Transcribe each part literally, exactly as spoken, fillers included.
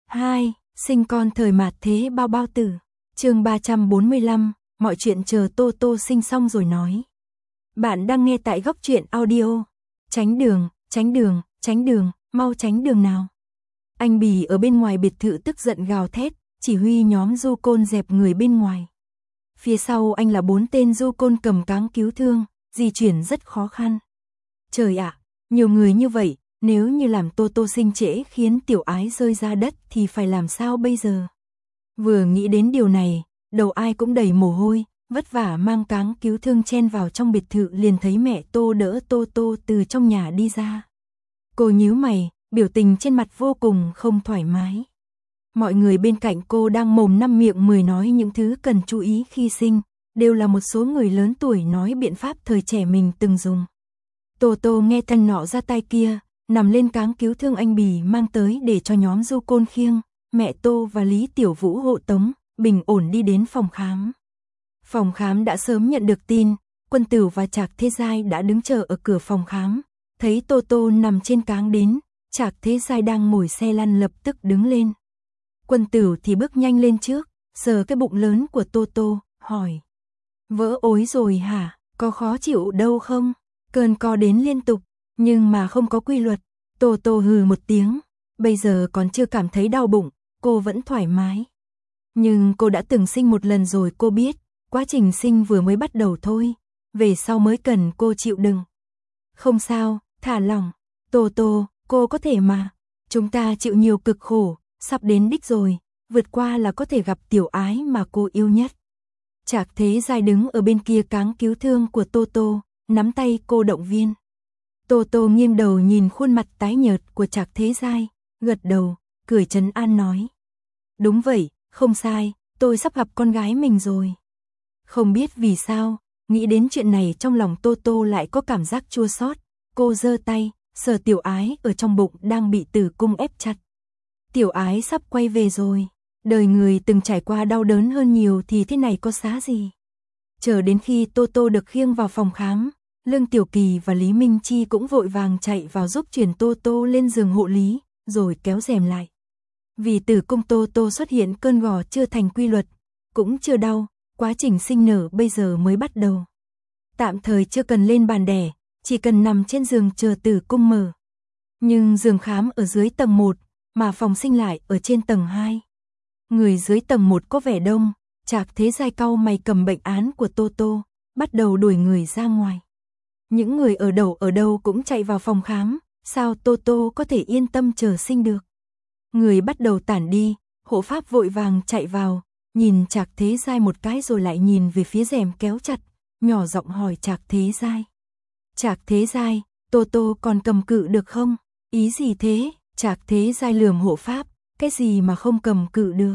hai. Sinh con thời mạt thế bao bao tử. Chương ba trăm bốn mươi lăm, mọi chuyện chờ Tô Tô sinh xong rồi nói. Bạn đang nghe tại Góc Truyện Audio. Tránh đường, tránh đường, tránh đường, mau tránh đường nào. Anh Bì ở bên ngoài biệt thự tức giận gào thét, chỉ huy nhóm du côn dẹp người bên ngoài. Phía sau anh là bốn tên du côn cầm cáng cứu thương, di chuyển rất khó khăn. Trời ạ, nhiều người như vậy, nếu như làm Tô Tô sinh trễ khiến tiểu ái rơi ra đất thì phải làm sao bây giờ? Vừa nghĩ đến điều này, đầu ai cũng đầy mồ hôi, vất vả mang cáng cứu thương chen vào trong biệt thự liền thấy mẹ Tô đỡ Tô Tô từ trong nhà đi ra. Cô nhíu mày, biểu tình trên mặt vô cùng không thoải mái. Mọi người bên cạnh cô đang mồm năm miệng mười nói những thứ cần chú ý khi sinh, đều là một số người lớn tuổi nói biện pháp thời trẻ mình từng dùng. Tô Tô nghe thân nọ ra tay kia, nằm lên cáng cứu thương anh Bì mang tới để cho nhóm du côn khiêng, mẹ Tô và Lý Tiểu Vũ hộ tống, bình ổn đi đến phòng khám. Phòng khám đã sớm nhận được tin, Quân Tử và Trạc Thế Giai đã đứng chờ ở cửa phòng khám, thấy Tô Tô nằm trên cáng đến, Trạc Thế Giai đang ngồi xe lăn lập tức đứng lên. Quân Tử thì bước nhanh lên trước, sờ cái bụng lớn của Tô Tô, hỏi. Vỡ ối rồi hả, có khó chịu đâu không? Cơn co đến liên tục, nhưng mà không có quy luật. Tô Tô hừ một tiếng, bây giờ còn chưa cảm thấy đau bụng, cô vẫn thoải mái. Nhưng cô đã từng sinh một lần rồi cô biết, quá trình sinh vừa mới bắt đầu thôi, về sau mới cần cô chịu đựng. Không sao, thả lỏng, Tô Tô, cô có thể mà, chúng ta chịu nhiều cực khổ, sắp đến đích rồi, vượt qua là có thể gặp tiểu ái mà cô yêu nhất. Trạc Thế Giai đứng ở bên kia cáng cứu thương của Tô Tô, nắm tay cô động viên. Tô Tô nghiêng đầu nhìn khuôn mặt tái nhợt của Trạc Thế Giai, gật đầu, cười trấn an nói. Đúng vậy, không sai, tôi sắp gặp con gái mình rồi. Không biết vì sao, nghĩ đến chuyện này trong lòng Tô Tô lại có cảm giác chua xót. Cô giơ tay, sờ tiểu ái ở trong bụng đang bị tử cung ép chặt. Tiểu ái sắp quay về rồi, đời người từng trải qua đau đớn hơn nhiều thì thế này có xá gì. Chờ đến khi Tô Tô được khiêng vào phòng khám, Lương Tiểu Kỳ và Lý Minh Chi cũng vội vàng chạy vào giúp chuyển Tô Tô lên giường hộ lý, rồi kéo rèm lại. Vì tử cung Tô Tô xuất hiện cơn gò chưa thành quy luật, cũng chưa đau, quá trình sinh nở bây giờ mới bắt đầu. Tạm thời chưa cần lên bàn đẻ, chỉ cần nằm trên giường chờ tử cung mở. Nhưng giường khám ở dưới tầng một, mà phòng sinh lại ở trên tầng hai. Người dưới tầng một có vẻ đông, Trạc Thế Giai cau mày cầm bệnh án của Tô Tô, bắt đầu đuổi người ra ngoài. Những người ở đầu ở đâu cũng chạy vào phòng khám, sao Tô Tô có thể yên tâm chờ sinh được. Người bắt đầu tản đi, hộ pháp vội vàng chạy vào, nhìn Trạc Thế Giai một cái rồi lại nhìn về phía rèm kéo chặt, nhỏ giọng hỏi Trạc Thế Giai. Trạc Thế Giai, Tô Tô còn cầm cự được không? Ý gì thế? Trạc Thế Giai lườm hộ pháp, cái gì mà không cầm cự được?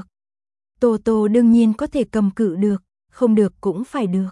Tô Tô đương nhiên có thể cầm cự được, không được cũng phải được.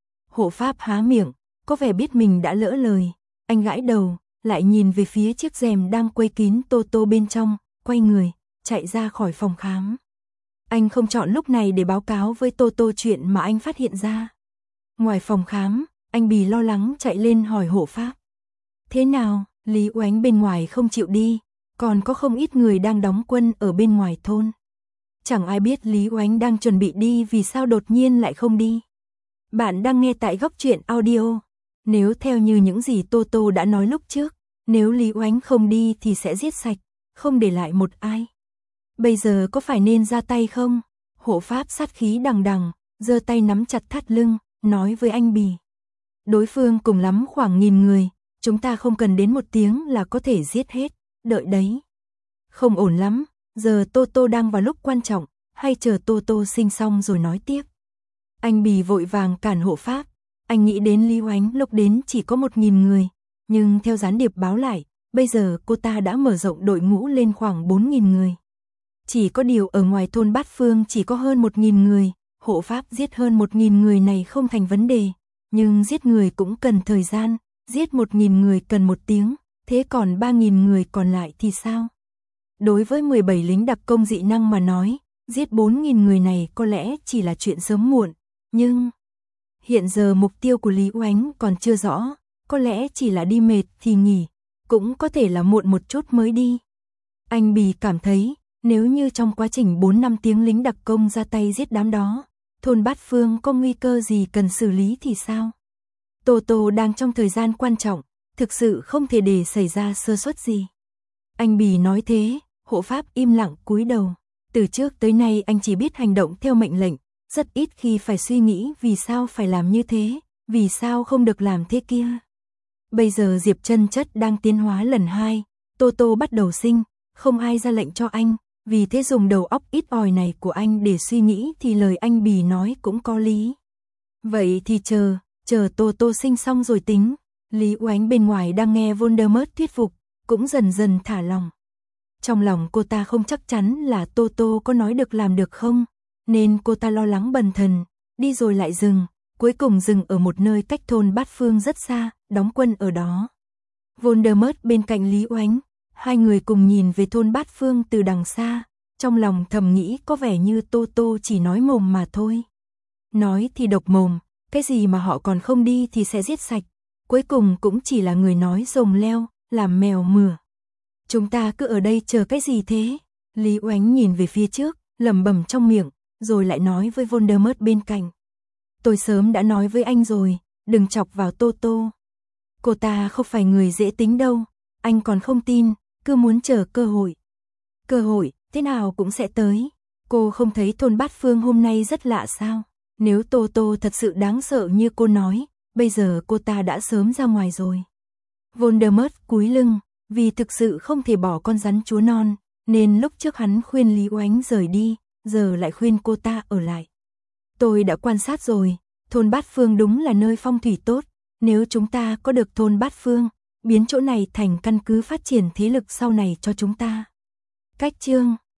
Hộ pháp há miệng, có vẻ biết mình đã lỡ lời, anh gãi đầu, lại nhìn về phía chiếc rèm đang quây kín Tô Tô bên trong, quay người, chạy ra khỏi phòng khám. Anh không chọn lúc này để báo cáo với Tô Tô chuyện mà anh phát hiện ra. Ngoài phòng khám, anh Bì lo lắng chạy lên hỏi hộ pháp. Thế nào, Lý Oánh bên ngoài không chịu đi, còn có không ít người đang đóng quân ở bên ngoài thôn. Chẳng ai biết Lý Oánh đang chuẩn bị đi vì sao đột nhiên lại không đi. Bạn đang nghe tại Góc Truyện Audio. Nếu theo như những gì Tô Tô đã nói lúc trước, nếu Lý Oánh không đi thì sẽ giết sạch, không để lại một ai. Bây giờ có phải nên ra tay không? Hộ pháp sát khí đằng đằng, giơ tay nắm chặt thắt lưng, nói với anh Bì. Đối phương cùng lắm khoảng nghìn người, chúng ta không cần đến một tiếng là có thể giết hết, đợi đấy. Không ổn lắm, giờ Tô Tô đang vào lúc quan trọng, hay chờ Tô Tô sinh xong rồi nói tiếp. Anh Bì vội vàng cản hộ pháp, anh nghĩ đến Lý Oánh lúc đến chỉ có một nghìn người, nhưng theo gián điệp báo lại, bây giờ cô ta đã mở rộng đội ngũ lên khoảng bốn nghìn người. Chỉ có điều ở ngoài thôn Bát Phương chỉ có hơn một nghìn người, hộ pháp giết hơn một nghìn người này không thành vấn đề, nhưng giết người cũng cần thời gian, giết một nghìn người cần một tiếng, thế còn ba nghìn người còn lại thì sao? Đối với mười bảy lính đặc công dị năng mà nói, giết bốn nghìn người này có lẽ chỉ là chuyện sớm muộn, nhưng hiện giờ mục tiêu của Lý Oánh còn chưa rõ, có lẽ chỉ là đi mệt thì nghỉ, cũng có thể là muộn một chút mới đi. Anh Bì cảm thấy, Nếu như trong quá trình bốn năm tiếng lính đặc công ra tay giết đám đó, thôn Bát Phương có nguy cơ gì cần xử lý thì sao? Tô Tô đang trong thời gian quan trọng, thực sự không thể để xảy ra sơ suất gì. Anh Bì nói thế, hộ pháp im lặng cúi đầu. Từ trước tới nay anh chỉ biết hành động theo mệnh lệnh, rất ít khi phải suy nghĩ vì sao phải làm như thế, vì sao không được làm thế kia. Bây giờ Diệp Chân Chất đang tiến hóa lần hai, Tô Tô bắt đầu sinh, không ai ra lệnh cho anh, vì thế dùng đầu óc ít ỏi này của anh để suy nghĩ thì lời anh Bì nói cũng có lý. Vậy thì chờ, chờ Tô Tô sinh xong rồi tính. Lý Oánh bên ngoài đang nghe Voldemort thuyết phục, cũng dần dần thả lòng. Trong lòng cô ta không chắc chắn là Tô Tô có nói được làm được không, nên cô ta lo lắng bần thần, đi rồi lại dừng, cuối cùng dừng ở một nơi cách thôn Bát Phương rất xa, đóng quân ở đó. Voldemort bên cạnh Lý Oánh, hai người cùng nhìn về thôn Bát Phương từ đằng xa, trong lòng thầm nghĩ có vẻ như Tô Tô chỉ nói mồm mà thôi. Nói thì độc mồm, cái gì mà họ còn không đi thì sẽ giết sạch, cuối cùng cũng chỉ là người nói rồng leo, làm mèo mửa. Chúng ta cứ ở đây chờ cái gì thế? Lý Oánh nhìn về phía trước, lẩm bẩm trong miệng, rồi lại nói với Voldemort bên cạnh. Tôi sớm đã nói với anh rồi, đừng chọc vào Tô Tô. Cô ta không phải người dễ tính đâu, anh còn không tin, cứ muốn chờ cơ hội. Cơ hội, thế nào cũng sẽ tới. Cô không thấy thôn Bát Phương hôm nay rất lạ sao? Nếu Tô Tô thật sự đáng sợ như cô nói, bây giờ cô ta đã sớm ra ngoài rồi. Voldemort cúi lưng, vì thực sự không thể bỏ con rắn chúa non, nên lúc trước hắn khuyên Lý Oánh rời đi, giờ lại khuyên cô ta ở lại. Tôi đã quan sát rồi, thôn Bát Phương đúng là nơi phong thủy tốt, nếu chúng ta có được thôn Bát Phương, biến chỗ này thành căn cứ phát triển thế lực sau này cho chúng ta. Cách chương